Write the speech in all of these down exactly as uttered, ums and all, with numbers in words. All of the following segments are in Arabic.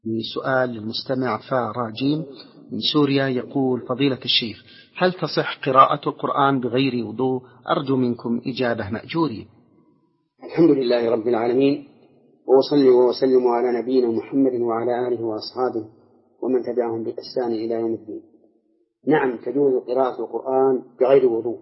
سؤال للمستمع فراجيم من سوريا يقول: فضيلة الشيخ، هل تصح قراءة القرآن بغير وضوء؟ أرجو منكم إجابة مأجورين. الحمد لله رب العالمين، وأصلي وأسلم على نبينا محمد وعلى آله وأصحابه ومن تبعهم بإحسان إلى يوم الدين. نعم، تجوز قراءة القرآن بغير وضوء،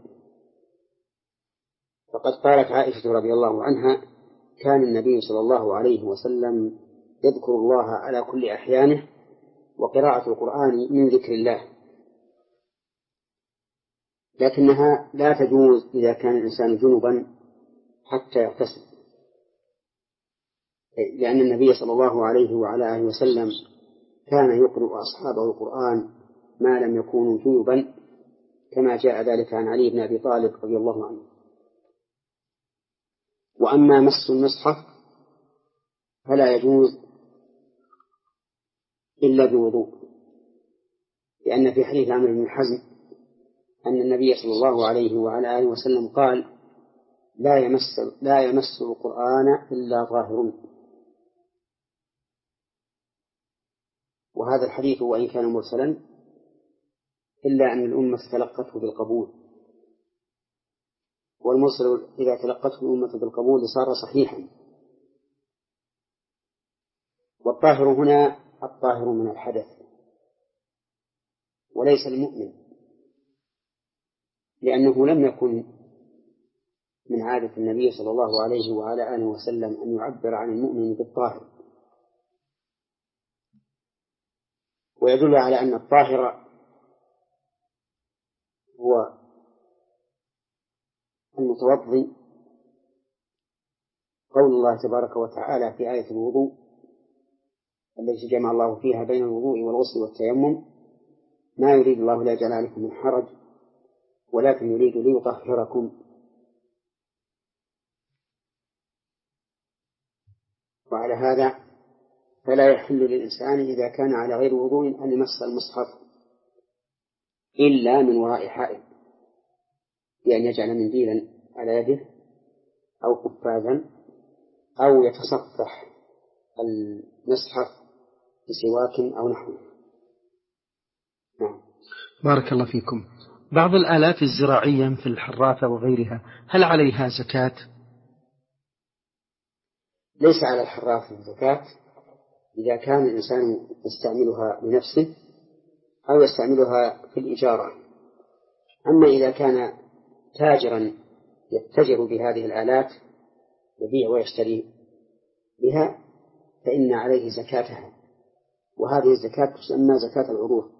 فقد قالت عائشة رضي الله عنها: كان النبي صلى الله عليه وسلم يذكر الله على كل أحيانه، وقراءة القرآن من ذكر الله، لكنها لا تجوز إذا كان الإنسان جنبا حتى يغتسل، لأن النبي صلى الله عليه وعلى آله وسلم كان يقرأ أصحابه القرآن ما لم يكونوا جنبا، كما جاء ذلك عن علي بن أبي طالب رضي الله عنه. وأما مس المصحف فلا يجوز إلا بوضوء، لأن في حديث عمرو بن حزم أن النبي صلى الله عليه وعلى آله وسلم قال: لا يمس لا يمس القرآن إلا طاهر. وهذا الحديث وإن كان مرسلا إلا أن الأمة تلقته بالقبول، والمرسل إذا تلقته الأمة بالقبول صار صحيحا. والطاهر هنا الطاهر من الحدث وليس المؤمن، لأنه لم يكن من عادة النبي صلى الله عليه وعلى آله وسلم أن يعبر عن المؤمن بالطاهر. ويدل على أن الطاهر هو المتوضي قول الله تبارك وتعالى في آية الوضوء التي جمع الله فيها بين الوضوء والغسل والتيمم: ما يريد الله لا يجعل عليكم من حرج ولكن يريد ليطهركم. وعلى هذا فلا يحل للإنسان إذا كان على غير وضوء أن يمس المصحف إلا من وراء حائل، بأن يجعل منديلا على يده أو قفازا أو يتصفح المصحف بسواك أو نحوه. نعم. بارك الله فيكم. بعض الآلات الزراعية مثل الحراثة وغيرها هل عليها زكاة؟ ليس على الحراثة زكاة إذا كان الإنسان يستعملها لنفسه أو يستعملها في الإجارة. أما إذا كان تاجرا يتجر بهذه الآلات يبيع ويشتري بها فإن عليه زكاتها، وهذه الزكاة تسمى زكاة العروض.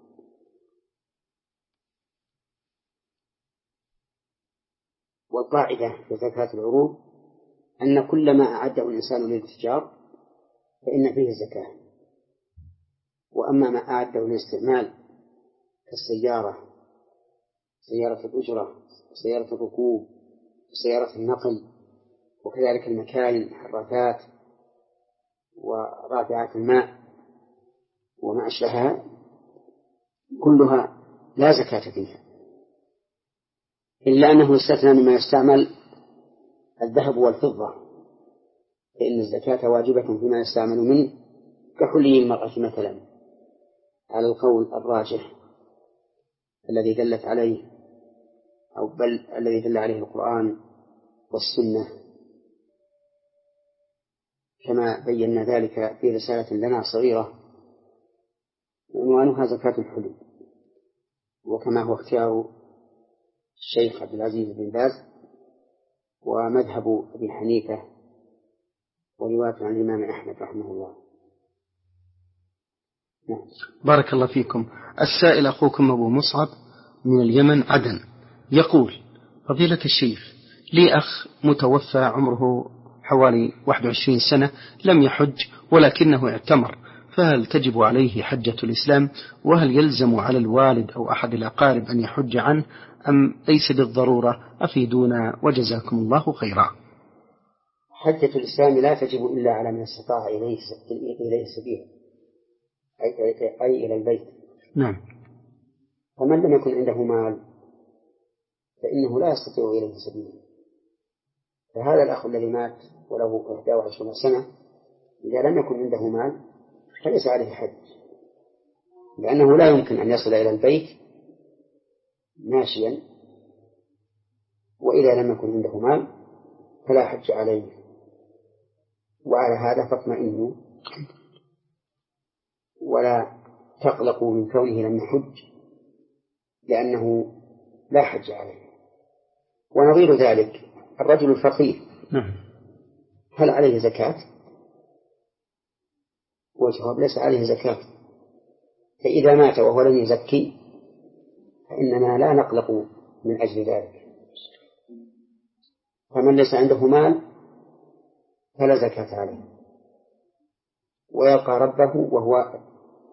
والقاعدة في زكاة العروض أن كل ما أعده الإنسان للاتجار فإن فيه الزكاة، وأما ما أعده للاستعمال كالسيارة، سيارة الأجرة، سيارة الركوب، سيارة النقل، وكذلك المكاين، الحراثات ورافعات الماء وما أشبهها، كلها لا زكاة فيها، إلا أنه يستثنى مما يستعمل الذهب والفضة، فإن الزكاة واجبة فيما يستعمل منه كحلي المرأة مثلا، على القول الراجح الذي دلت عليه أو بل الذي دل عليه القرآن والسنة، كما بينا ذلك في رسالة لنا صغيرة عنوانها زكاة الحلي، وكما هو اختيار الشيخ عبد العزيز بن باز ومذهب أبي حنيفة ورواية عن الإمام أحمد رحمه الله. نعم. بارك الله فيكم. السائل أخوكم أبو مصعب من اليمن عدن يقول: فضيلة الشيخ، لي أخ متوفى عمره حوالي واحد وعشرين سنة لم يحج ولكنه اعتمر، فهل تجب عليه حجة الإسلام؟ وهل يلزم على الوالد أو أحد الأقارب أن يحج عنه أم ليس بالضرورة؟ أفيدونا وجزاكم الله خيرا. حجة الإسلام لا تجب إلا على من استطاع إليه إليه سبيل، أي, أي, أي إلى البيت. نعم. فمن لم يكن عنده مال فإنه لا يستطيع إليه سبيل. فهذا الأخ الذي مات وله إحدى وعشرين سنة إذا لم يكن عنده مال فليس عليه حج، لأنه لا يمكن أن يصل إلى البيت ماشيا، وإذا لم يكن عنده مال فلا حج عليه. وعلى هذا فاطمئنوا ولا تقلقوا من كونه لم يحج، لأنه لا حج عليه. ونظير ذلك الرجل الفقير هل عليه زكاة؟ والجواب ليس عليه زكاة. فإذا مات وهو لم يزكي فإننا لا نقلق من أجل ذلك. فمن ليس عنده مال فلا زكاة عليه، ويلقى ربه وهو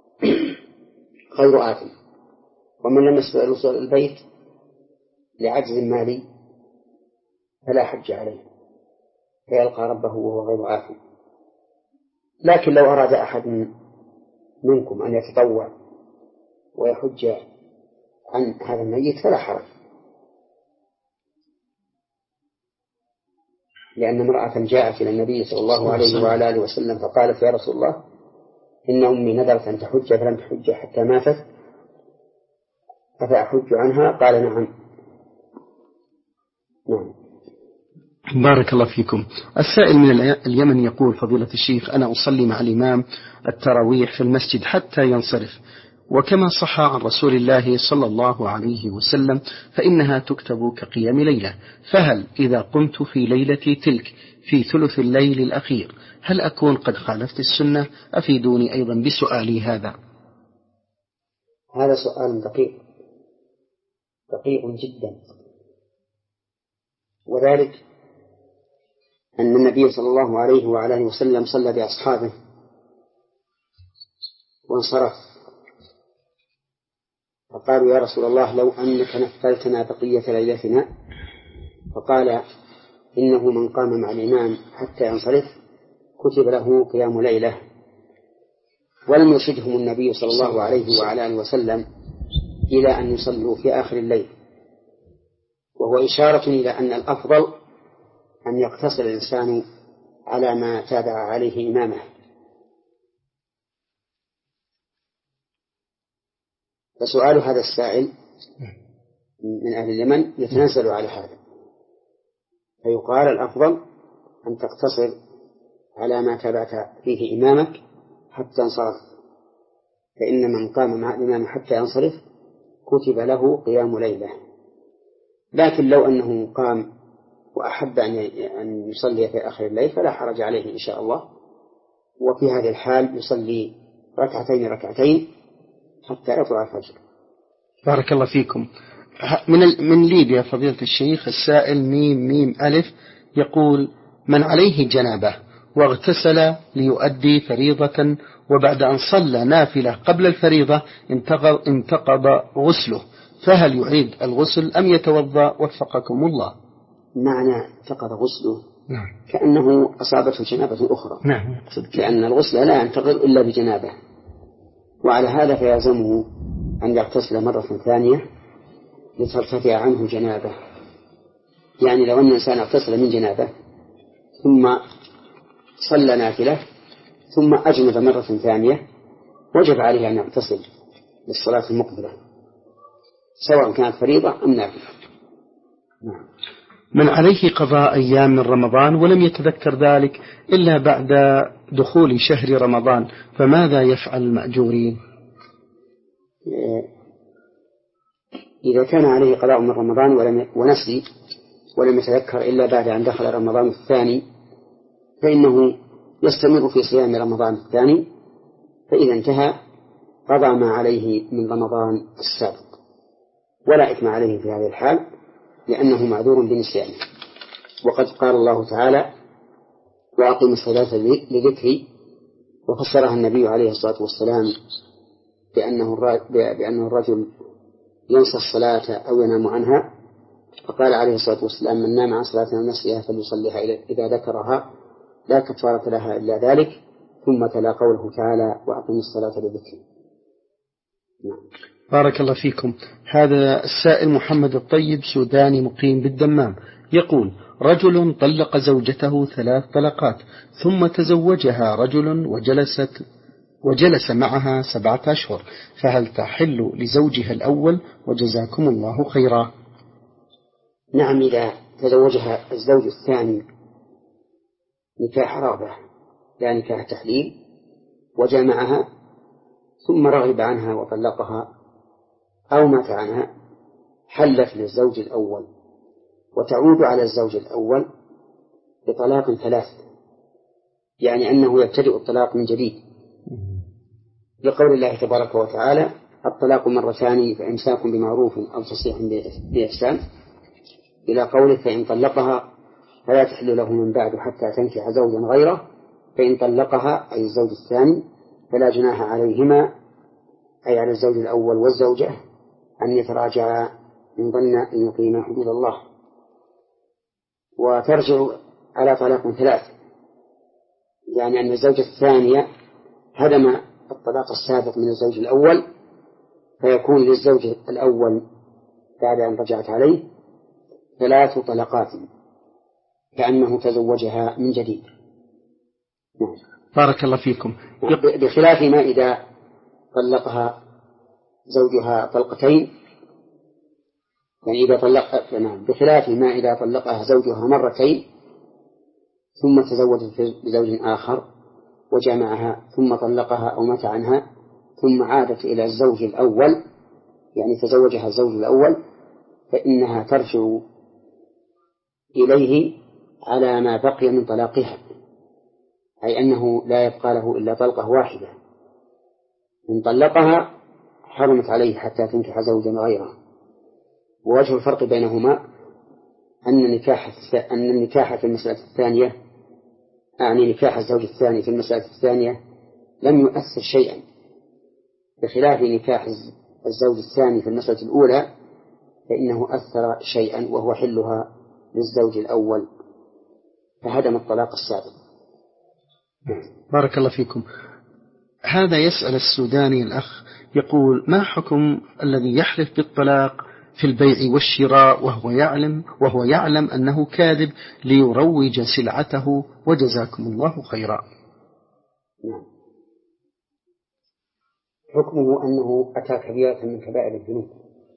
غير آثم. ومن لم يستطع الوصول إلى البيت لعجز مالي فلا حج عليه، فيلقى ربه وهو غير آثم. لكن لو أراد أحد منكم أن يتطوع ويحج عن هذا الميت فلا حرج، لأن امرأة جاءت إلى النبي صلى الله عليه وعلى آله وسلم فقالت: يا رسول الله، إن أمي نذرت أن تحج فلم تحج حتى ماتت، أفأحج عنها؟ قال: نعم. نعم. بارك الله فيكم. السائل من اليمن يقول: فضيلة الشيخ، أنا أصلي مع الإمام التراويح في المسجد حتى ينصرف، وكما صح عن رسول الله صلى الله عليه وسلم فإنها تكتب كقيام ليلة، فهل إذا قمت في ليلتي تلك في ثلث الليل الأخير هل أكون قد خالفت السنة؟ أفيدوني أيضا بسؤالي هذا. هذا سؤال دقيق دقيق جدا، وذلك أن النبي صلى الله عليه وعلى آله وسلم صلى بأصحابه وانصرف، فقالوا: يا رسول الله، لو أنك نفلتنا بقية ليلتنا. فقال: إنه من قام مع الإمام حتى ينصرف كتب له قيام ليلة. ولم يرشدهم النبي صلى الله عليه وعلى آله وسلم إلى أن يصلوا في آخر الليل، وهو إشارة إلى أن الأفضل أن يقتصر الإنسان على ما تابع عليه إمامه. فسؤال هذا السائل من أهل اليمن يتنزل على هذا، فيقال: الأفضل أن تقتصر على ما تابعت فيه إمامك حتى انصرف، فإن من قام مع الإمام حتى ينصرف كتب له قيام ليلة. لكن لو أنه قام وأحب أن يصلي في آخر الليل فلا حرج عليه إن شاء الله، وفي هذه الحال يصلي ركعتين ركعتين حتى يطلع الفجر. بارك الله فيكم. من من ليبيا فضيلة الشيخ السائل ميم ميم ألف يقول: من عليه جنابة واغتسل ليؤدي فريضة، وبعد أن صلى نافلة قبل الفريضة انتقض غسله، فهل يعيد الغسل أم يتوضأ وفقكم الله؟ معنى انتقض غسله نعم. كأنه أصابته جنابة أخرى، نعم. لأن الغسل لا ينتقض إلا بجنابة، وعلى هذا فيلزمه أن يغتسل مرة ثانية لترتفع عنه جنابه. يعني لو أن الإنسان اغتسل من جنابه ثم صلى نافلة ثم أجنب مرة ثانية وجب عليه أن يغتسل للصلاة المقبلة، سواء كانت فريضة أم نافلة. نعم. من عليه قضاء أيام من رمضان ولم يتذكر ذلك إلا بعد دخول شهر رمضان، فماذا يفعل المأجورين؟ إذا كان عليه قضاء من رمضان ولم ونسي ولم يتذكر إلا بعد أن دخل رمضان الثاني فإنه يستمر في صيام رمضان الثاني، فإذا انتهى قضى ما عليه من رمضان السابق، ولا إثم عليه في هذه الحال لأنه معذور بنسيانه. وقد قال الله تعالى: وأقم الصلاة لذكري، وفسرها النبي عليه الصلاة والسلام بأنه بأنه الرجل ينسى الصلاة أو ينام عنها، فقال عليه الصلاة والسلام: من نام عن صلاة ونسيها فليصليها إذا ذكرها لا كفارة لها إلا ذلك. ثم تلا قوله تعالى: وأقم الصلاة لذكري. نعم. بارك الله فيكم. هذا السائل محمد الطيب سوداني مقيم بالدمام يقول: رجل طلق زوجته ثلاث طلقات ثم تزوجها رجل وجلست وجلس معها سبعة أشهر، فهل تحل لزوجها الأول؟ وجزاكم الله خيرا. نعم، إذا تزوجها الزوج الثاني نكاح رغبة لا نكاح تحليل وجامعها ثم رغب عنها وطلقها أو مات عنها، حلت للزوج الأول وتعود على الزوج الأول بطلاق ثلاث، يعني أنه يبتدئ الطلاق من جديد، لقول الله تبارك وتعالى: الطلاق مرتان فإمساك بمعروف أو تسريح بإحسان، إلى قوله: فإن طلقها فلا تحل له من بعد حتى تنكح زوجا غيره، فإن طلقها أي الزوج الثاني فلا جناح عليهما أي على الزوج الأول والزوجة أن يتراجعا إن ظن أن يقيما حدود الله. وترجع على طلاق ثلاث، يعني أن الزوجة الثانية هدم الطلاق السابق من الزوج الأول، فيكون للزوج الأول بعد أن رجعت عليه ثلاث طلقات كأنه تزوجها من جديد. نعم. بارك الله فيكم. بخلاف ما إذا طلقها زوجها طلقتين، يعني إذا طلق نعم بخلاف ما إذا طلقها زوجها مرتين ثم تزوجت بزوج آخر وجامعها ثم طلقها أو مات عنها ثم عادت إلى الزوج الأول، يعني تزوجها الزوج الأول، فإنها ترجع إليه على ما بقي من طلاقها، أي أنه لا يبقى له إلا طلقة واحدة. إن طلقها حرمت عليه حتى تنكح زوجا غيره. ووجه الفرق بينهما أن النكاح أن النكاح في المسألة الثانية، أعني نكاح الزوج الثاني في المسألة الثانية، لم يؤثر شيئا، بخلاف نكاح الزوج الثاني في المسألة الأولى فإنه أثر شيئا وهو حلها للزوج الأول فهدم الطلاق السابق. بارك الله فيكم. هذا يسأل السوداني الأخ يقول: ما حكم الذي يحلف بالطلاق في البيع والشراء وهو يعلم وهو يعلم أنه كاذب ليروج سلعته؟ وجزاكم الله خيرا. نعم. حكمه أنه أتى كبيرة من كبائر الذنوب.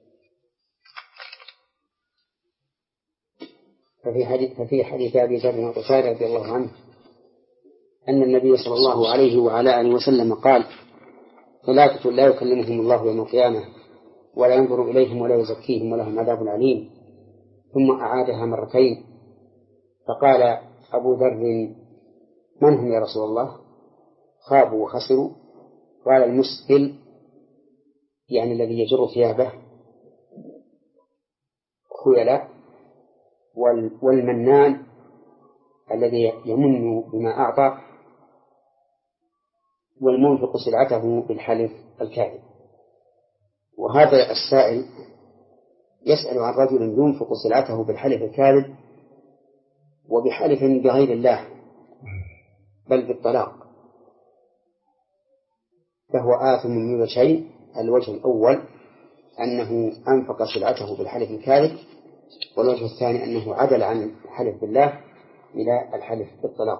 ففي حديث ففي حديث أبي ذر الغفاري رضي الله عنه أن النبي صلى الله عليه وعلى آله وسلم قال: ثلاثة لا يكلمهم الله يوم القيامة ولا ينظر إليهم ولا يزكيهم ولهم عذاب عليم. ثم أعادها مرتين، فقال أبو ذر: من هم يا رسول الله؟ خابوا وخسروا. قال: المسبل، يعني الذي يجر ثيابه خيلاء، والمنان الذي يمن بما أعطى، والمنفق سلعته بالحلف الكاذب. وهذا السائل يسأل عن رجل ينفق سلعته بالحلف الكاذب وبحلف بغير الله بل بالطلاق، فهو آثم من وجهين: الوجه الأول أنه أنفق سلعته بالحلف الكاذب، والوجه الثاني أنه عدل عن الحلف بالله إلى الحلف بالطلاق.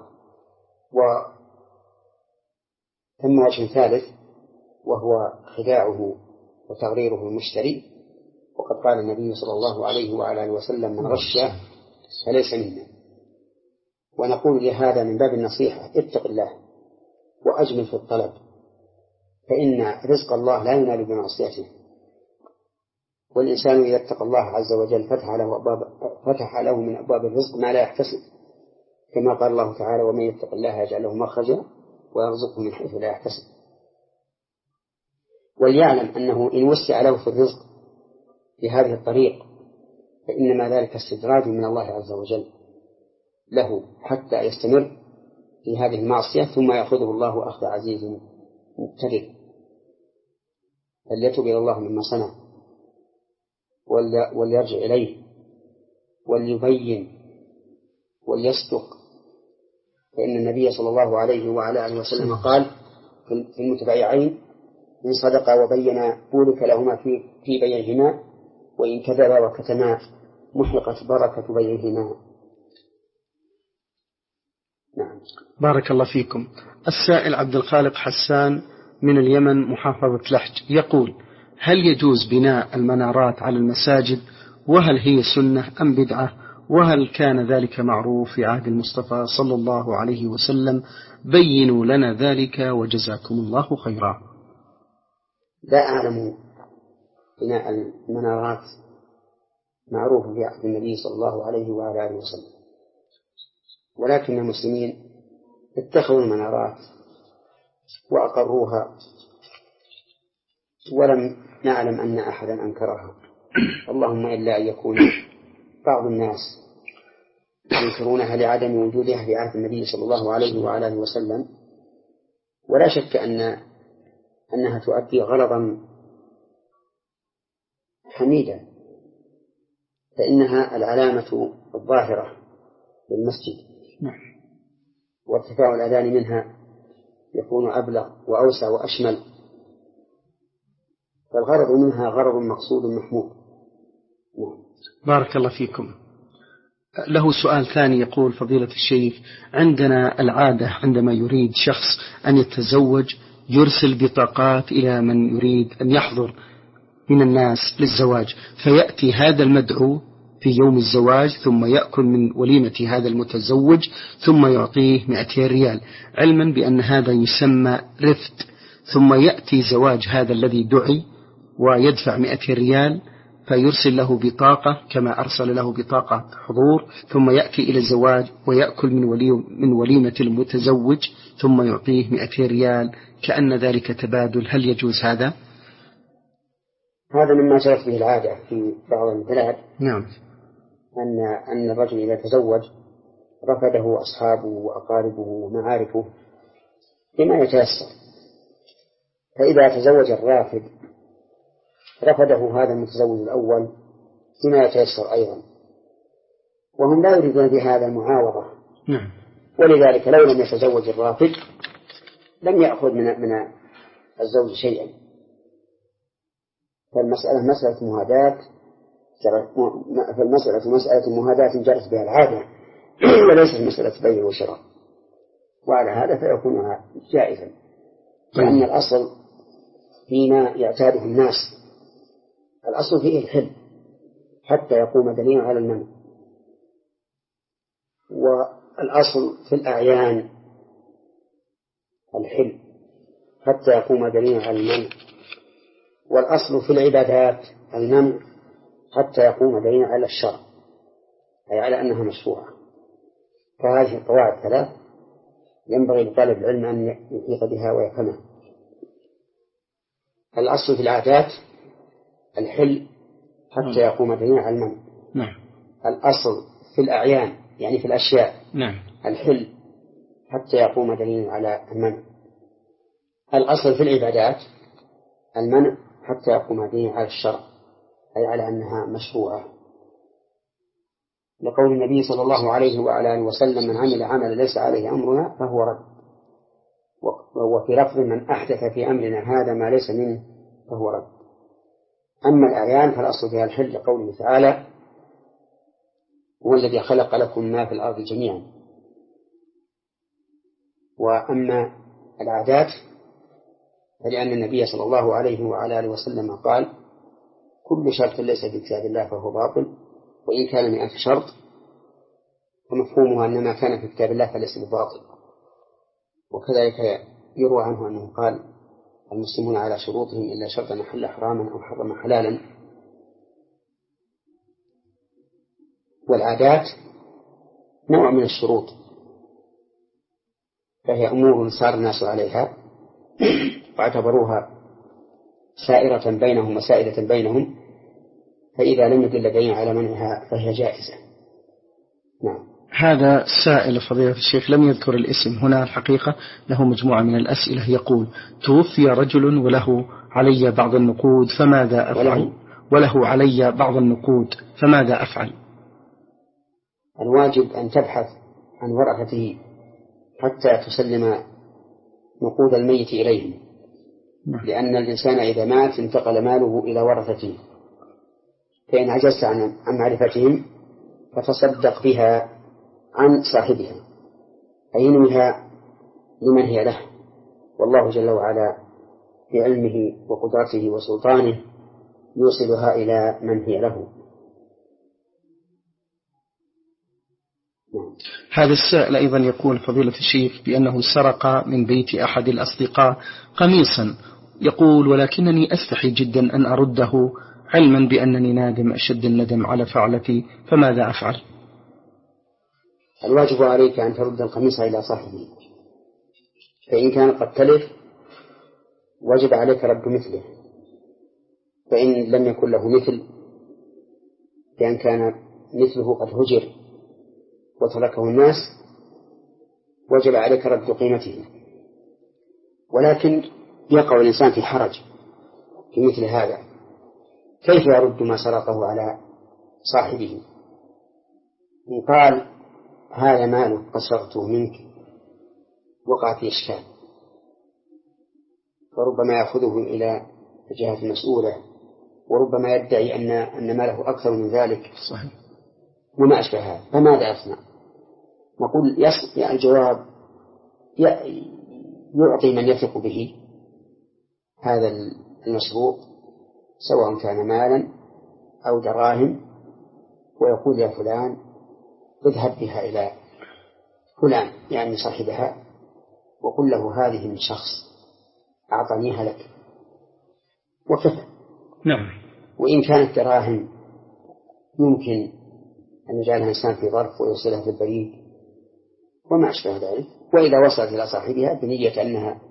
وثم وجه ثالث وهو خداعه وتغريره المشتري، وقد قال النبي صلى الله عليه وعلى آله وسلم: من غش فليس منا. ونقول لهذا من باب النصيحة: اتق الله وأجمل في الطلب، فإن رزق الله لا ينال بمعصيته، والإنسان إذا اتقى الله عز وجل فتح له, أبواب فتح له من أبواب الرزق ما لا يحتسب، كما قال الله تعالى: ومن يتق الله يجعل له مخرجا ويرزقه من حيث لا يحتسب. وليعلم أنه إن وسع له في الرزق بهذه الطريق فإنما ذلك استدراج من الله عز وجل له حتى يستمر في هذه المعصية ثم يأخذه الله أخذ عزيز مقتدر. فليتوب إلى الله مما صنع وليرجع إليه وليبين وليصدق، فإن النبي صلى الله عليه وعلى آله وسلم قال في المتبايعين: إن صدقا وبينا بورك لهما في في بيعهما، وإن كذبا وكتما محقت بركة بيعهما. نعم. بارك الله فيكم. السائل عبد الخالق حسان من اليمن محافظة لحج يقول: هل يجوز بناء المنارات على المساجد؟ وهل هي سنة أم بدعة؟ وهل كان ذلك معروف في عهد المصطفى صلى الله عليه وسلم؟ بينوا لنا ذلك وجزاكم الله خيرا. لا أعلم بناء المنارات معروف في عهد النبي صلى الله عليه وعلى آله وسلم، ولكن المسلمين اتخذوا المنارات وأقروها ولم نعلم أن أحدا أنكرها، اللهم إلا أن يكون بعض الناس ينكرونها لعدم وجودها في عهد النبي صلى الله عليه وعلى آله وسلم. ولا شك أن أنها تؤدي غرضا حميدا، فإنها العلامة الظاهرة للمسجد، وارتفاع الأذان منها يكون أبلغ وأوسع وأشمل، فالغرض منها غرض مقصود محمود. بارك الله فيكم. له سؤال ثاني يقول: فضيلة الشيخ، عندنا العادة عندما يريد شخص أن يتزوج يرسل بطاقات إلى من يريد أن يحضر من الناس للزواج، فيأتي هذا المدعو في يوم الزواج ثم يأكل من وليمة هذا المتزوج ثم يعطيه مئتين ريال، علما بأن هذا يسمى رفد، ثم يأتي زواج هذا الذي دعي ويدفع مئتين ريال فيرسل له بطاقة كما أرسل له بطاقة حضور، ثم يأتي إلى الزواج ويأكل من, ولي من وليمة المتزوج ثم يعطيه مئتين ريال، كأن ذلك تبادل. هل يجوز هذا؟ هذا مما جرت به العادة في بعض البلاد. نعم. أن أن الرجل إذا تزوج رفضه أصحابه وأقاربه ومعارفه بما يتيسر، فإذا تزوج الرافض رفضه هذا المتزوج الأول بما يتيسر أيضا، وهم لا يريدون بهذا المعاوضة. نعم. ولذلك لو لم يتزوج الرافض لم يأخذ من من الزوج شيئا. فالمسألة مسألة مهاداة، فالمسألة مسألة مهاداة جرت بها العادة وليست مسألة بيع وشراء، وعلى هذا فيكون جائزا، لأن الأصل فيما يعتاده الناس الأصل فيه الحل حتى يقوم دليل على المنع، والأصل في الأعيان الحل حتى يقوم دليل على المنع، والأصل في العبادات المنع حتى يقوم دليل على الشرع، أي على أنها مشروعة. فهذه القواعد ثلاث ينبغي لطالب العلم أن يحيط بها ويفهمها. الأصل في العادات الحل حتى يقوم دليل على المنع. نعم. الأصل في الأعيان يعني في الأشياء نعم. الحل حتى يقوم دليل على المنع. الأصل في العبادات المنع حتى يقوم دليل على الشرع، أي على أنها مشروعة، لقول النبي صلى الله عليه وعلى آله وسلم: من عمل عملا ليس عليه أمرنا فهو رد. وفي لفظ: من أحدث في أمرنا هذا ما ليس منه فهو رد. أما الأعيان فالأصل فيها الحل لقوله تعالى: هو الذي خلق لكم ما في الأرض جميعا. وأما العادات فلأن النبي صلى الله عليه وعلى آله وسلم قال: كل شرط ليس في كتاب الله فهو باطل وإن كان مئة شرط، ومفهومها أن ما كان في كتاب الله فليس بباطل. وكذلك يروى عنه أنه قال: المسلمون على شروطهم إلا شرطا حل حراما أو حرم حلالا. والعادات نوع من الشروط، فهي أمور صار الناس عليها واعتبروها سائرة بينهم وسائدة بينهم، فإذا لم يدل دليل على منعها فهي جائزة. نعم. هذا سائل فضيلة الشيخ لم يذكر الاسم هنا، الحقيقة له مجموعة من الأسئلة. يقول: توفي رجل وله علي بعض النقود فماذا أفعل؟ وله علي بعض النقود فماذا أفعل؟ الواجب أن تبحث عن ورثته حتى تسلم نقود الميت إليهم، لأن الإنسان إذا مات انتقل ماله إلى ورثته، فإن عجزت عن معرفتهم فتصدق بها عن صاحبها، أي انوها لمن هي له، والله جل وعلا بعلمه وقدرته وسلطانه يوصلها إلى من هي له. هذا السائل أيضا يقول فضيلة الشيخ بأنه سرق من بيت أحد الأصدقاء قميصا، يقول ولكنني أستحي جدا أن أرده علما بأنني نادم أشد الندم على فعلتي، فماذا أفعل؟ الواجب عليك أن ترد القميص إلى صاحبه، فإن كان قد تلف وجب عليك رد مثله، فإن لم يكن له مثل بأن كان مثله قد هجر وتركه الناس وجب عليك رد قيمته. ولكن يقع الإنسان في حرج في مثل هذا، كيف يرد ما سرقه على صاحبه؟ إن قال هذا مالك قد سرقته منك وقع في إشكال، وربما يأخذه إلى الجهة المسؤولة، وربما يدعي أن أن ماله أكثر من ذلك صحيح وما أشبه هذا، فماذا يصنع؟ نقول يعني الجواب يعطي من يثق به هذا المسروق سواء كان مالا أو دراهم، ويقول يا فلان اذهب بها إلى فلان يعني صاحبها وقل له هذه من شخص أعطانيها لك وكفى. نعم. وإن كانت دراهم يمكن أن يجعلها إنسان في ظرف ويوصلها في البريد وما أشبه ذلك، وإذا وصلت إلى صاحبها بنية أنها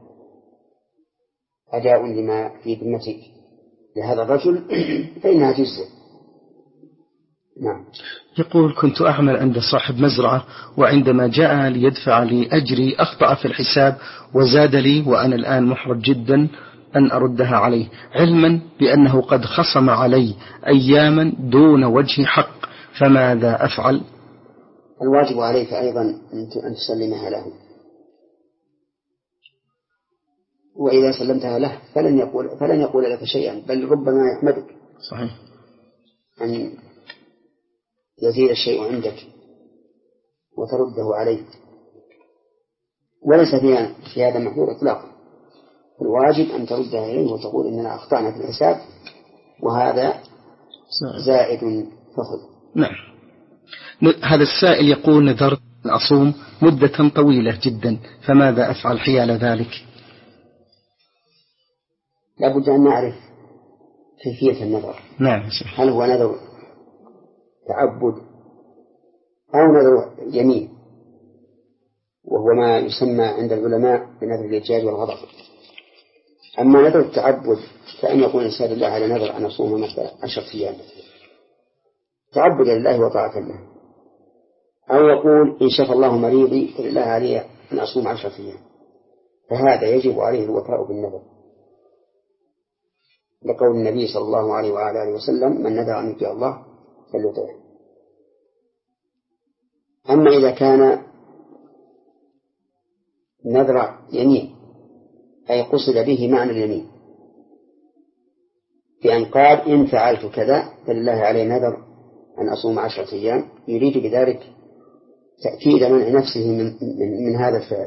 أداء لما في ذمتك لهذا الرجل فإنها تجزئ. نعم. يقول كنت أعمل عند صاحب مزرعة، وعندما جاء ليدفع لي أجري أخطأ في الحساب وزاد لي، وأنا الآن محرج جدا أن أردها عليه علما بأنه قد خصم علي أياما دون وجه حق، فماذا أفعل؟ الواجب عليك أيضا أن تسلمها له، وإذا سلمتها له فلن يقول, فلن يقول لك شيئا، بل ربما يحمدك. صحيح. أن يزيد الشيء عندك وترده عليه، وليس في هذا محظور إطلاقا. الواجب أن تردها إليه وتقول إننا أخطأنا في الحساب وهذا زائد فخذ. نعم. هذا السائل يقول نذرت أن أصوم مدة طويلة جدا، فماذا أفعل حيال ذلك؟ لابد أن نعرف كيفية النذر. نعم. هل هو نذر تعبد أو نذر يمين، وهو ما يسمى عند العلماء بنذر الإجاج والغضب. أما نذر التعبد فأن يقول إنسان الله على نذر أن أصوم مثلا عشرة أيام تعبد لله وطاعة له، أو يقول إن شفى الله مريضي فلله علي أن أصوم عشرة أيام، فهذا يجب عليه الوفاء بالنذر، لقول النبي صلى الله عليه وعلى آله وسلم من نذر أن يطيع الله فليطيعه. أما إذا كان نذر يمين أي قصد به معنى اليمين بأن قال إن فعلت كذا فلله علي نذر أن أصوم عشرة أيام، يريد بذلك تأكيد منع نفسه من, من, من هذا الفعل،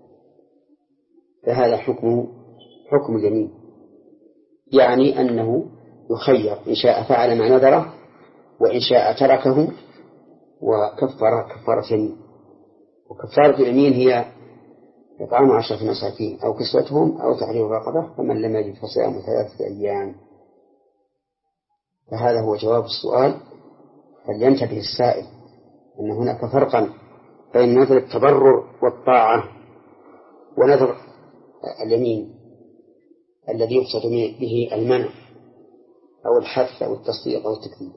فهذا حكمه حكم اليمين، يعني أنه يخير إن شاء فعل ما نذره وإن شاء تركه وكفر كفارة يمين. وكفارة اليمين هي إطعام عشرة مساكين أو كسوتهم أو تحرير رقبة، فمن لم يجد فصيام ثلاثة أيام. فهذا هو جواب السؤال. فلينتبه السائل أن هناك فرقا بين نذر التبرر والطاعة ونذر اليمين الذي يقصد به المنع أو الحث أو التصديق أو التكذيب.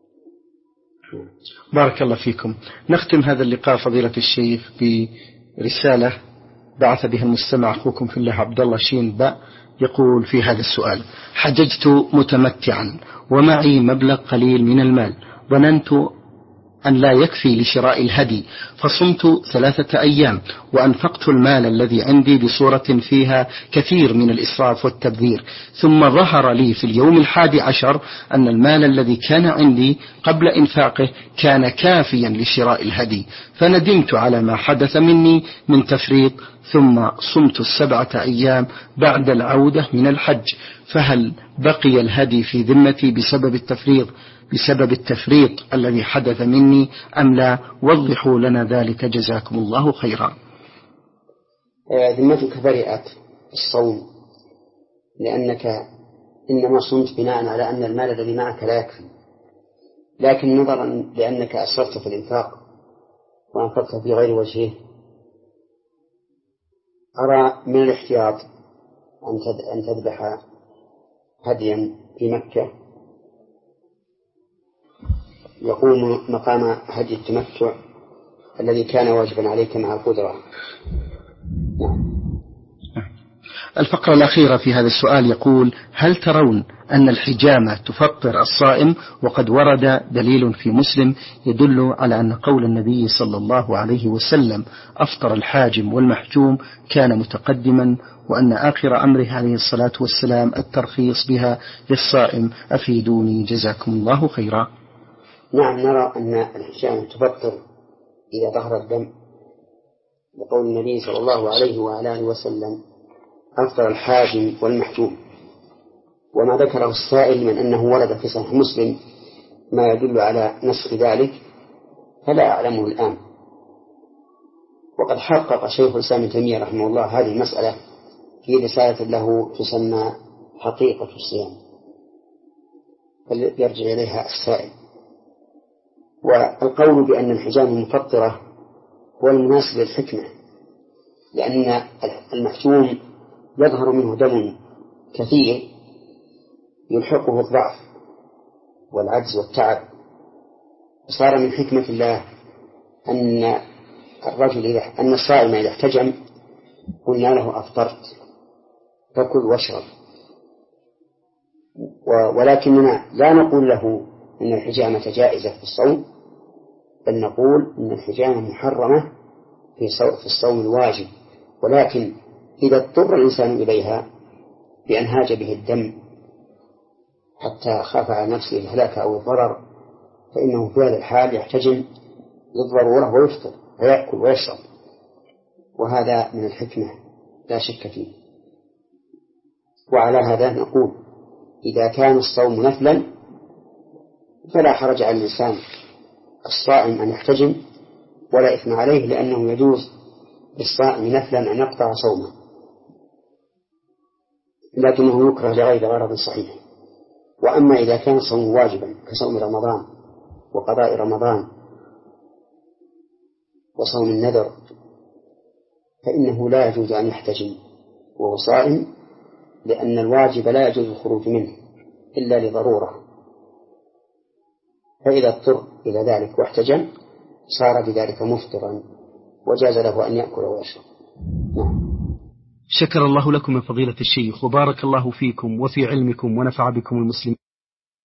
بارك الله فيكم. نختم هذا اللقاء فضيلة الشيخ برسالة بعث بها المستمع أخوكم في الله عبد الله شين باء، يقول في هذا السؤال: حججت متمتعا ومعي مبلغ قليل من المال، ظننت أن لا يكفي لشراء الهدي، فصمت ثلاثة أيام وأنفقت المال الذي عندي بصورة فيها كثير من الإسراف والتبذير، ثم ظهر لي في اليوم الحادي عشر أن المال الذي كان عندي قبل إنفاقه كان كافيا لشراء الهدي، فندمت على ما حدث مني من تفريط، ثم صمت السبعة أيام بعد العودة من الحج، فهل بقي الهدي في ذمتي بسبب التفريط بسبب التفريط الذي حدث مني أم لا؟ وضحوا لنا ذلك جزاكم الله خيرا. ذمتك برئت الصوم، لأنك إنما صمت بناء على أن المال الذي معك لا يكفي، لكن نظرا لأنك أسرفت في الإنفاق وأنفقت في غير وجهه، أرى من الاحتياط أن تذبح هديا في مكة يقوم مقام هدي التمتع الذي كان واجبا عليك مع القدرة. الفقرة الأخيرة في هذا السؤال يقول: هل ترون أن الحجامة تفطر الصائم؟ وقد ورد دليل في مسلم يدل على أن قول النبي صلى الله عليه وسلم أفطر الحاجم والمحجوم كان متقدما، وأن آخر أمره عليه الصلاة والسلام الترخيص بها للصائم. أفيدوني جزاكم الله خيرا. نعم، نرى أن الحجامة تفطر إذا ظهر الدم، لقول النبي صلى الله عليه وعلى آله وسلم أفطر الحاجم والمحجوم. وما ذكره السائل من أنه ورد في صحيح مسلم ما يدل على نسخ ذلك فلا أعلمه الآن. وقد حقق شيخ الإسلام ابن تيمية رحمه الله هذه المسألة في رسالة له تسمى حقيقة الصيام، فليرجع إليها السائل. والقول بأن الحجامة مفطرة هو المناسب للحكمة، لأن المحجوم يظهر منه دم كثير يلحقه الضعف والعجز والتعب، فصار من حكمة الله أن الرجل إذا أن الصائم إذا احتجم قلنا له أفطرت فكل واشرب، ولكننا لا نقول له إن الحجامة جائزة في الصوم، بل نقول إن الحجامة محرمة في الصوم الواجب، ولكن إذا اضطر الإنسان إليها بأن هاج به الدم حتى خاف على نفسه الهلاك أو الضرر فإنه في هذا الحال يحتجم للضرورة ويفطر ويأكل ويشرب، وهذا من الحكمة لا شك فيه. وعلى هذا نقول إذا كان الصوم نفلا فلا حرج على الإنسان الصائم أن يحتجم ولا إثم عليه، لأنه يجوز للصائم نفلا أن يقطع صومه، لكنه يكره لغير غرض صحيح. وأما إذا كان الصوم واجبا كصوم رمضان وقضاء رمضان وصوم النذر فإنه لا يجوز أن يحتجم وهو صائم، لأن الواجب لا يجوز الخروج منه إلا لضرورة، فإذا اضطر إلى ذلك واحتجم صار بذلك مفطرا وجاز له أن يأكل ويشرب. نعم. شكر الله لكم من فضيلة الشيخ وبارك الله فيكم وفي علمكم ونفع بكم المسلمين.